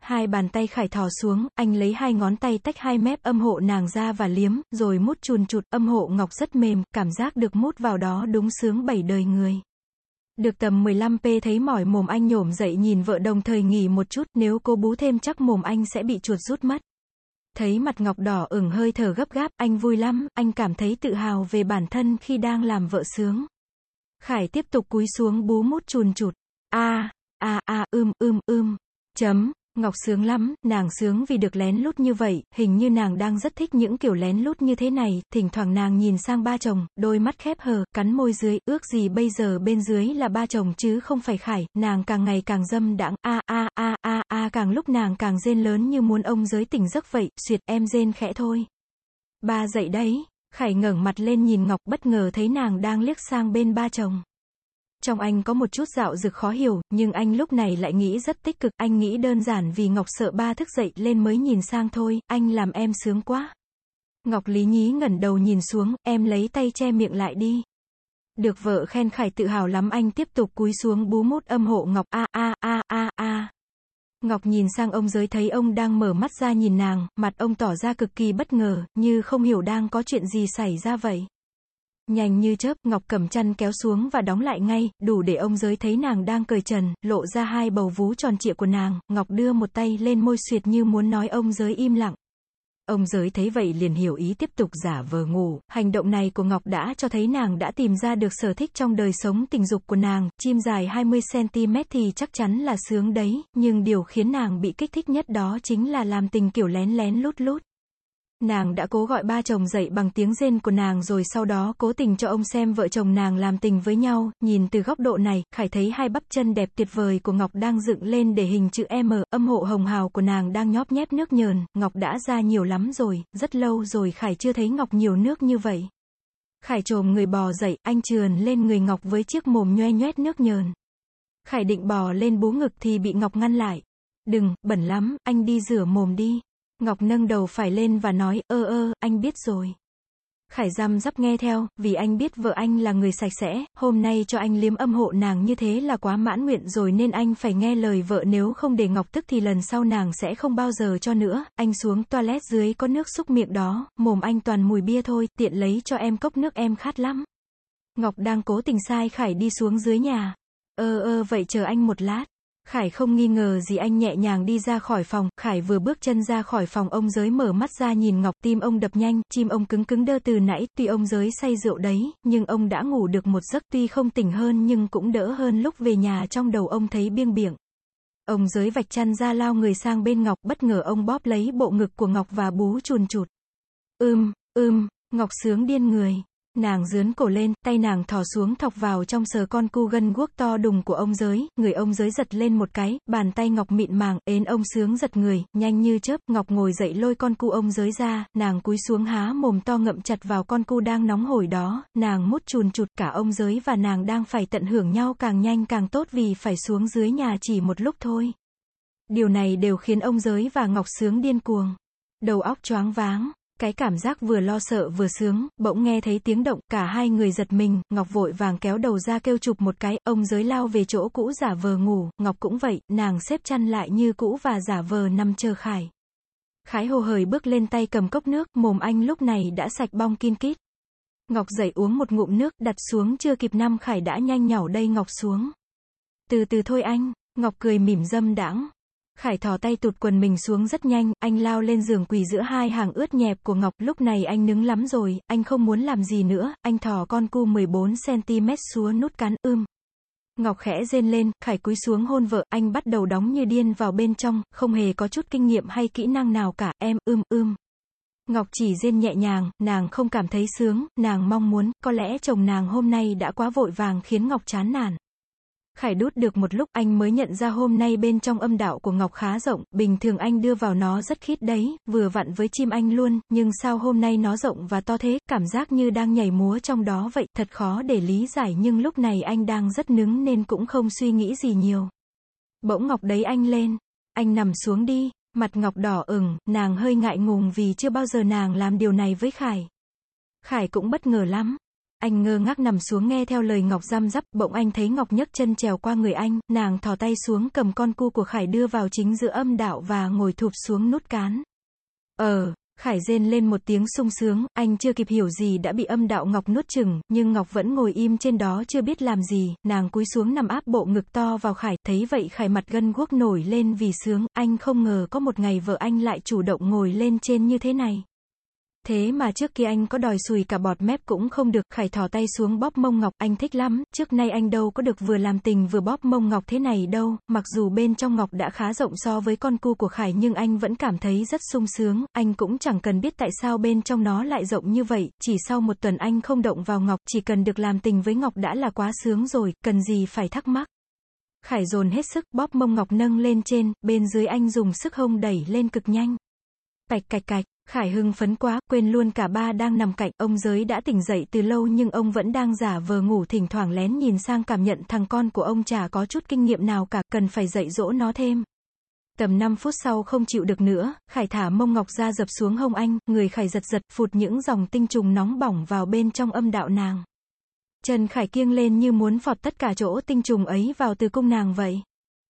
hai bàn tay Khải thò xuống, anh lấy hai ngón tay tách hai mép âm hộ nàng ra và liếm, rồi mút chùn chụt, âm hộ Ngọc rất mềm, cảm giác được mút vào đó đúng sướng bảy đời người. Được tầm 15p thấy mỏi mồm anh nhổm dậy nhìn vợ đồng thời nghỉ một chút, nếu cô bú thêm chắc mồm anh sẽ bị chuột rút mất. Thấy mặt Ngọc đỏ ửng hơi thở gấp gáp, anh vui lắm, anh cảm thấy tự hào về bản thân khi đang làm vợ sướng. Khải tiếp tục cúi xuống bú mút chùn chụt. Chấm. Ngọc sướng lắm, nàng sướng vì được lén lút như vậy, hình như nàng đang rất thích những kiểu lén lút như thế này, thỉnh thoảng nàng nhìn sang ba chồng, đôi mắt khép hờ, cắn môi dưới, ước gì bây giờ bên dưới là ba chồng chứ không phải Khải, nàng càng ngày càng dâm đãng, càng lúc nàng càng rên lớn như muốn ông giới tỉnh giấc vậy, xuyệt, em rên khẽ thôi. Ba dậy đấy, Khải ngẩng mặt lên nhìn Ngọc, bất ngờ thấy nàng đang liếc sang bên ba chồng. Trong anh có một chút dạo dực khó hiểu, nhưng anh lúc này lại nghĩ rất tích cực, anh nghĩ đơn giản vì Ngọc sợ ba thức dậy lên mới nhìn sang thôi, anh làm em sướng quá. Ngọc lý nhí ngẩng đầu nhìn xuống, em lấy tay che miệng lại đi. Được vợ khen Khải tự hào lắm, anh tiếp tục cúi xuống bú mút âm hộ Ngọc, Ngọc nhìn sang ông giới thấy ông đang mở mắt ra nhìn nàng, mặt ông tỏ ra cực kỳ bất ngờ, như không hiểu đang có chuyện gì xảy ra vậy. Nhanh như chớp, Ngọc cầm chăn kéo xuống và đóng lại ngay, đủ để ông giới thấy nàng đang cởi trần, lộ ra hai bầu vú tròn trịa của nàng. Ngọc đưa một tay lên môi xuyệt như muốn nói ông giới im lặng. Ông giới thấy vậy liền hiểu ý, tiếp tục giả vờ ngủ. Hành động này của Ngọc đã cho thấy nàng đã tìm ra được sở thích trong đời sống tình dục của nàng, chim dài 20cm thì chắc chắn là sướng đấy, nhưng điều khiến nàng bị kích thích nhất đó chính là làm tình kiểu lén lén lút lút. Nàng đã cố gọi ba chồng dậy bằng tiếng rên của nàng rồi sau đó cố tình cho ông xem vợ chồng nàng làm tình với nhau, nhìn từ góc độ này, Khải thấy hai bắp chân đẹp tuyệt vời của Ngọc đang dựng lên để hình chữ M, âm hộ hồng hào của nàng đang nhóp nhép nước nhờn, Ngọc đã ra nhiều lắm rồi, rất lâu rồi Khải chưa thấy Ngọc nhiều nước như vậy. Khải chồm người bò dậy, anh trườn lên người Ngọc với chiếc mồm nhoe nhoét nước nhờn. Khải định bò lên bú ngực thì bị Ngọc ngăn lại. Đừng, bẩn lắm, anh đi rửa mồm đi. Ngọc nâng đầu phải lên và nói, anh biết rồi. Khải răm rắp nghe theo, vì anh biết vợ anh là người sạch sẽ, hôm nay cho anh liếm âm hộ nàng như thế là quá mãn nguyện rồi nên anh phải nghe lời vợ, nếu không để Ngọc tức thì lần sau nàng sẽ không bao giờ cho nữa. Anh xuống toilet dưới có nước xúc miệng đó, mồm anh toàn mùi bia thôi, tiện lấy cho em cốc nước, em khát lắm. Ngọc đang cố tình sai Khải đi xuống dưới nhà. Vậy chờ anh một lát. Khải không nghi ngờ gì, anh nhẹ nhàng đi ra khỏi phòng. Khải vừa bước chân ra khỏi phòng, ông giới mở mắt ra nhìn Ngọc, tim ông đập nhanh, chim ông cứng cứng đơ từ nãy, tuy ông giới say rượu đấy, nhưng ông đã ngủ được một giấc, tuy không tỉnh hơn nhưng cũng đỡ hơn lúc về nhà trong đầu ông thấy biếng biểng. Ông giới vạch chăn ra lao người sang bên Ngọc, bất ngờ ông bóp lấy bộ ngực của Ngọc và bú chùn chụt. Ngọc sướng điên người. Nàng dướn cổ lên, tay nàng thò xuống thọc vào trong sờ con cu gân guốc to đùng của ông giới, người ông giới giật lên một cái, bàn tay Ngọc mịn màng, ến ông sướng giật người, nhanh như chớp, Ngọc ngồi dậy lôi con cu ông giới ra, nàng cúi xuống há mồm to ngậm chặt vào con cu đang nóng hổi đó, nàng mút chùn chụt, cả ông giới và nàng đang phải tận hưởng nhau càng nhanh càng tốt vì phải xuống dưới nhà chỉ một lúc thôi. Điều này đều khiến ông giới và Ngọc sướng điên cuồng. Đầu óc choáng váng. Cái cảm giác vừa lo sợ vừa sướng, bỗng nghe thấy tiếng động, cả hai người giật mình, Ngọc vội vàng kéo đầu ra kêu chụp một cái, ông giới lao về chỗ cũ giả vờ ngủ, Ngọc cũng vậy, nàng xếp chăn lại như cũ và giả vờ nằm chờ Khải. Khải hồ hởi bước lên tay cầm cốc nước, mồm anh lúc này đã sạch bong kin kít. Ngọc dậy uống một ngụm nước, đặt xuống chưa kịp năm Khải đã nhanh nhảu đẩy Ngọc xuống. Từ từ thôi anh, Ngọc cười mỉm dâm đãng. Khải thò tay tụt quần mình xuống rất nhanh, anh lao lên giường quỳ giữa hai hàng ướt nhẹp của Ngọc, lúc này anh nứng lắm rồi, anh không muốn làm gì nữa, anh thò con cu 14cm xuống nút cắn, Ngọc khẽ rên lên, Khải cúi xuống hôn vợ, anh bắt đầu đóng như điên vào bên trong, không hề có chút kinh nghiệm hay kỹ năng nào cả, em, Ngọc chỉ rên nhẹ nhàng, nàng không cảm thấy sướng, nàng mong muốn, có lẽ chồng nàng hôm nay đã quá vội vàng khiến Ngọc chán nản. Khải đút được một lúc anh mới nhận ra hôm nay bên trong âm đạo của Ngọc khá rộng, bình thường anh đưa vào nó rất khít đấy, vừa vặn với chim anh luôn, nhưng sao hôm nay nó rộng và to thế, cảm giác như đang nhảy múa trong đó vậy, thật khó để lý giải nhưng lúc này anh đang rất nứng nên cũng không suy nghĩ gì nhiều. Bỗng Ngọc đẩy anh lên, anh nằm xuống đi, mặt Ngọc đỏ ửng, nàng hơi ngại ngùng vì chưa bao giờ nàng làm điều này với Khải. Khải cũng bất ngờ lắm. Anh ngơ ngác nằm xuống nghe theo lời Ngọc răm rắp, bỗng anh thấy Ngọc nhấc chân trèo qua người anh, nàng thò tay xuống cầm con cu của Khải đưa vào chính giữa âm đạo và ngồi thụp xuống nút cán. Khải rên lên một tiếng sung sướng, anh chưa kịp hiểu gì đã bị âm đạo Ngọc nuốt chửng, nhưng Ngọc vẫn ngồi im trên đó chưa biết làm gì, nàng cúi xuống nằm áp bộ ngực to vào Khải, thấy vậy Khải mặt gân guốc nổi lên vì sướng, anh không ngờ có một ngày vợ anh lại chủ động ngồi lên trên như thế này. Thế mà trước kia anh có đòi sùi cả bọt mép cũng không được. Khải thò tay xuống bóp mông Ngọc, anh thích lắm, trước nay anh đâu có được vừa làm tình vừa bóp mông Ngọc thế này đâu, mặc dù bên trong Ngọc đã khá rộng so với con cu của Khải nhưng anh vẫn cảm thấy rất sung sướng, anh cũng chẳng cần biết tại sao bên trong nó lại rộng như vậy, chỉ sau một tuần anh không động vào Ngọc, chỉ cần được làm tình với Ngọc đã là quá sướng rồi, cần gì phải thắc mắc. Khải dồn hết sức, bóp mông Ngọc nâng lên trên, bên dưới anh dùng sức hông đẩy lên cực nhanh. Cạch cạch cạch. Khải hưng phấn quá, quên luôn cả ba đang nằm cạnh, ông Giới đã tỉnh dậy từ lâu nhưng ông vẫn đang giả vờ ngủ, thỉnh thoảng lén nhìn sang cảm nhận thằng con của ông chả có chút kinh nghiệm nào cả, cần phải dạy dỗ nó thêm. Tầm 5 phút sau không chịu được nữa, Khải thả mông Ngọc ra dập xuống hông anh, người Khải giật giật, phụt những dòng tinh trùng nóng bỏng vào bên trong âm đạo nàng. Chân Khải kiêng lên như muốn phọt tất cả chỗ tinh trùng ấy vào từ cung nàng vậy.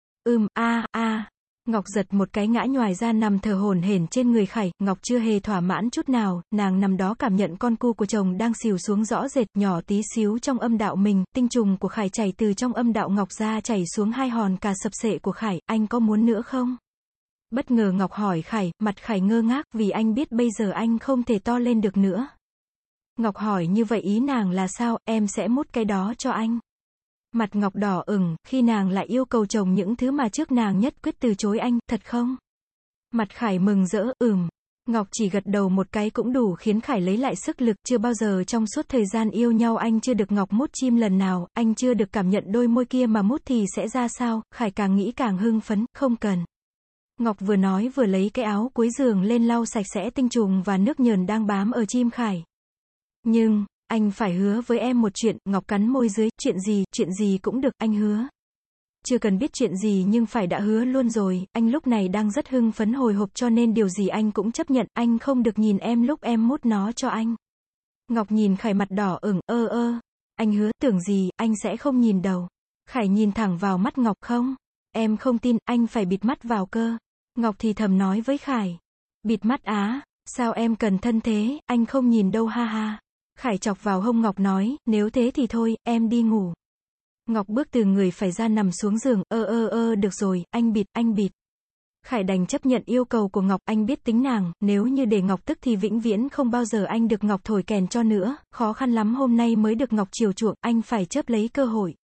Ngọc giật một cái ngã nhoài ra nằm thở hổn hển trên người Khải, Ngọc chưa hề thỏa mãn chút nào, nàng nằm đó cảm nhận con cu của chồng đang xìu xuống rõ rệt, nhỏ tí xíu trong âm đạo mình, tinh trùng của Khải chảy từ trong âm đạo Ngọc ra chảy xuống hai hòn cà sập sệ của Khải, anh có muốn nữa không? Bất ngờ Ngọc hỏi Khải, mặt Khải ngơ ngác vì anh biết bây giờ anh không thể to lên được nữa. Ngọc hỏi như vậy ý nàng là sao, em sẽ mút cái đó cho anh. Mặt Ngọc đỏ ửng, khi nàng lại yêu cầu chồng những thứ mà trước nàng nhất quyết từ chối anh, thật không? Mặt Khải mừng rỡ, Ngọc chỉ gật đầu một cái cũng đủ khiến Khải lấy lại sức lực, chưa bao giờ trong suốt thời gian yêu nhau anh chưa được Ngọc mút chim lần nào, anh chưa được cảm nhận đôi môi kia mà mút thì sẽ ra sao, Khải càng nghĩ càng hưng phấn, không cần. Ngọc vừa nói vừa lấy cái áo cuối giường lên lau sạch sẽ tinh trùng và nước nhờn đang bám ở chim Khải. Nhưng, anh phải hứa với em một chuyện, Ngọc cắn môi dưới, chuyện gì cũng được, anh hứa. Chưa cần biết chuyện gì nhưng phải đã hứa luôn rồi, anh lúc này đang rất hưng phấn hồi hộp cho nên điều gì anh cũng chấp nhận, anh không được nhìn em lúc em mút nó cho anh. Ngọc nhìn Khải mặt đỏ ửng, anh hứa, tưởng gì, anh sẽ không nhìn đầu. Khải nhìn thẳng vào mắt Ngọc, không, em không tin, anh phải bịt mắt vào cơ. Ngọc thì thầm nói với Khải, bịt mắt á, sao em cần thân thế, anh không nhìn đâu ha ha. Khải chọc vào hông Ngọc nói, nếu thế thì thôi, em đi ngủ. Ngọc bước từ người phải ra nằm xuống giường, được rồi, anh bịt. Khải đành chấp nhận yêu cầu của Ngọc, anh biết tính nàng, nếu như để Ngọc tức thì vĩnh viễn không bao giờ anh được Ngọc thổi kèn cho nữa, khó khăn lắm hôm nay mới được Ngọc chiều chuộng, anh phải chớp lấy cơ hội.